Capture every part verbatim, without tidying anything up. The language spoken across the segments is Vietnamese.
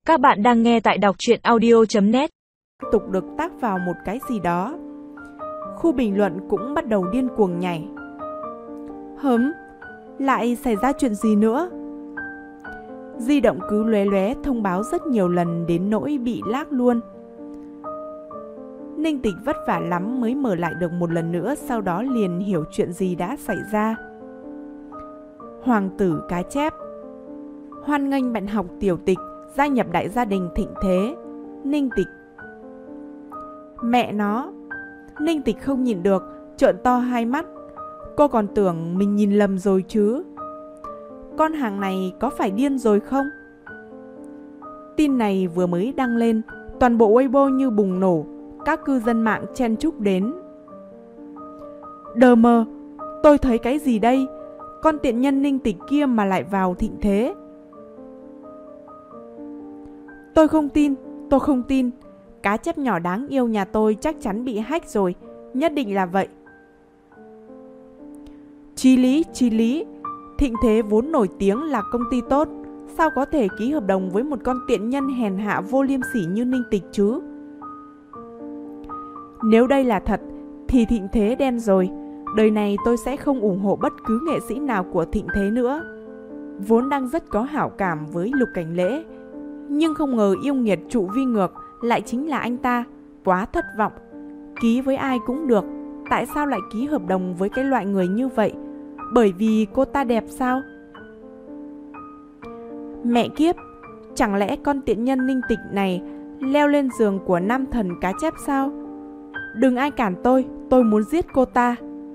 Các bạn đang nghe tại đọc truyện audio chấm net. Tục được tác vào một cái gì đó. Khu bình luận cũng bắt đầu điên cuồng nhảy. Hớm, lại xảy ra chuyện gì nữa? Di động cứ lóe lóe thông báo rất nhiều lần đến nỗi bị lag luôn. Ninh Tịch vất vả lắm mới mở lại được một lần nữa, sau đó liền hiểu chuyện gì đã xảy ra. Hoàng tử cá chép. Hoan nghênh bạn học Tiểu Tịch gia nhập đại gia đình thịnh thế. Ninh Tịch. Mẹ nó. Ninh Tịch không nhìn được, trợn to hai mắt. Cô còn tưởng mình nhìn lầm rồi chứ. Con hàng này có phải điên rồi không? Tin này vừa mới đăng lên, toàn bộ Weibo như bùng nổ. Các cư dân mạng chen chúc đến. Đờ mờ, tôi thấy cái gì đây? Con tiện nhân Ninh Tịch kia mà lại vào thịnh thế. Tôi không tin, tôi không tin. Cá chép nhỏ đáng yêu nhà tôi chắc chắn bị hack rồi. Nhất định là vậy. Chí lý, chí lý. Thịnh thế vốn nổi tiếng là công ty tốt, sao có thể ký hợp đồng với một con tiện nhân hèn hạ vô liêm sỉ như Ninh Tịch chứ? Nếu đây là thật thì thịnh thế đen rồi. Đời này tôi sẽ không ủng hộ bất cứ nghệ sĩ nào của thịnh thế nữa. Vốn đang rất có hảo cảm với Lục Cảnh Lễ, nhưng không ngờ yêu nghiệt trụ vi ngược lại chính là anh ta. Quá thất vọng. Ký với ai cũng được, tại sao lại ký hợp đồng với cái loại người như vậy? Bởi vì cô ta đẹp sao? Mẹ kiếp, chẳng lẽ con tiện nhân Ninh Tịch này leo lên giường của nam thần cá chép sao? Đừng ai cản tôi, tôi muốn giết cô ta.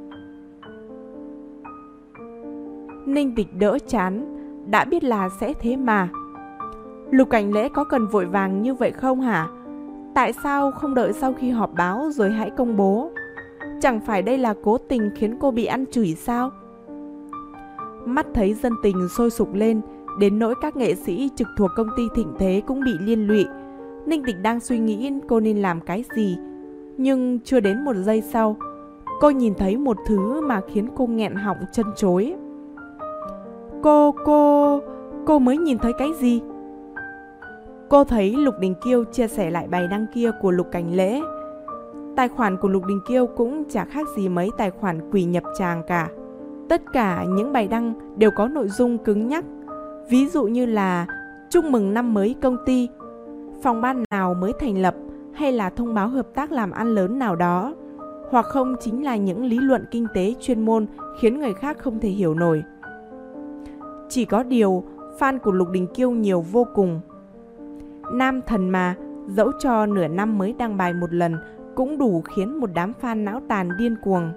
Ninh Tịch đỡ chán, đã biết là sẽ thế mà. Lục Cảnh Lễ có cần vội vàng như vậy không hả? Tại sao không đợi sau khi họp báo rồi hãy công bố? Chẳng phải đây là cố tình khiến cô bị ăn chửi sao? Mắt thấy dân tình sôi sục lên, đến nỗi các nghệ sĩ trực thuộc công ty thịnh thế cũng bị liên lụy. Ninh Tịch đang suy nghĩ cô nên làm cái gì. Nhưng chưa đến một giây sau, cô nhìn thấy một thứ mà khiến cô nghẹn họng chân chối. Cô, cô, cô mới nhìn thấy cái gì? Cô thấy Lục Đình Kiêu chia sẻ lại bài đăng kia của Lục Cảnh Lễ. Tài khoản của Lục Đình Kiêu cũng chả khác gì mấy tài khoản quỷ nhập tràng cả. Tất cả những bài đăng đều có nội dung cứng nhắc. Ví dụ như là chúc mừng năm mới công ty, phòng ban nào mới thành lập, hay là thông báo hợp tác làm ăn lớn nào đó. Hoặc không chính là những lý luận kinh tế chuyên môn khiến người khác không thể hiểu nổi. Chỉ có điều fan của Lục Đình Kiêu nhiều vô cùng. Nam thần mà, dẫu cho nửa năm mới đăng bài một lần cũng đủ khiến một đám fan não tàn điên cuồng.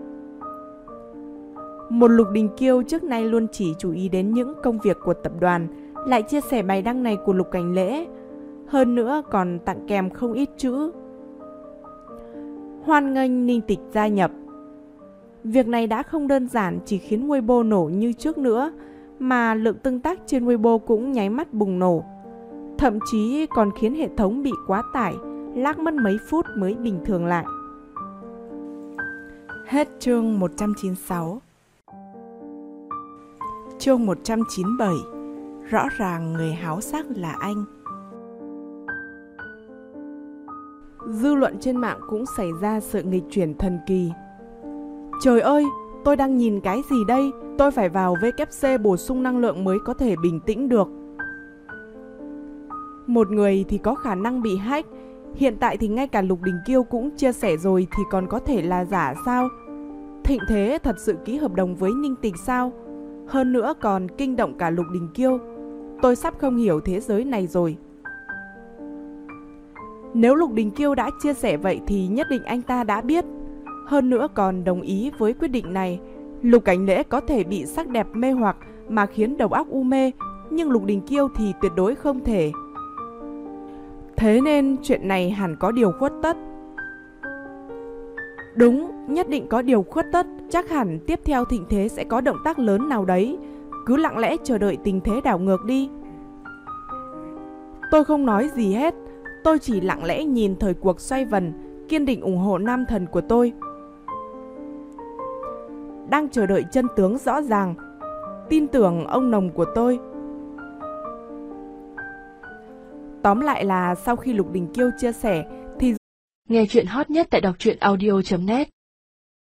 Một Lục Đình Kiêu trước nay luôn chỉ chú ý đến những công việc của tập đoàn, lại chia sẻ bài đăng này của Lục Cảnh Lễ. Hơn nữa còn tặng kèm không ít chữ. Hoan nghênh Ninh Tịch gia nhập. Việc này đã không đơn giản chỉ khiến Weibo nổ như trước nữa, mà lượng tương tác trên Weibo cũng nháy mắt bùng nổ. Thậm chí còn khiến hệ thống bị quá tải, lag mất mấy phút mới bình thường lại. Hết chương một trăm chín mươi sáu. Chương một trăm chín mươi bảy. Rõ ràng người háo sắc là anh. Dư luận trên mạng cũng xảy ra sự nghịch chuyển thần kỳ. Trời ơi, tôi đang nhìn cái gì đây? Tôi phải vào vê kép xê bổ sung năng lượng mới có thể bình tĩnh được. Một người thì có khả năng bị hack, hiện tại thì ngay cả Lục Đình Kiêu cũng chia sẻ rồi thì còn có thể là giả sao? Thịnh thế thật sự ký hợp đồng với Ninh Tịch sao? Hơn nữa còn kinh động cả Lục Đình Kiêu. Tôi sắp không hiểu thế giới này rồi. Nếu Lục Đình Kiêu đã chia sẻ vậy thì nhất định anh ta đã biết. Hơn nữa còn đồng ý với quyết định này. Lục Cảnh Lễ có thể bị sắc đẹp mê hoặc mà khiến đầu óc u mê, nhưng Lục Đình Kiêu thì tuyệt đối không thể. Thế nên chuyện này hẳn có điều khuất tất. Đúng, nhất định có điều khuất tất. Chắc hẳn tiếp theo thịnh thế sẽ có động tác lớn nào đấy. Cứ lặng lẽ chờ đợi tình thế đảo ngược đi. Tôi không nói gì hết. Tôi chỉ lặng lẽ nhìn thời cuộc xoay vần, kiên định ủng hộ nam thần của tôi. Đang chờ đợi chân tướng rõ ràng. Tin tưởng ông nồng của tôi. Tóm lại là sau khi Lục Đình Kiêu chia sẻ thì nghe chuyện hot nhất tại đọc truyện audio chấm net.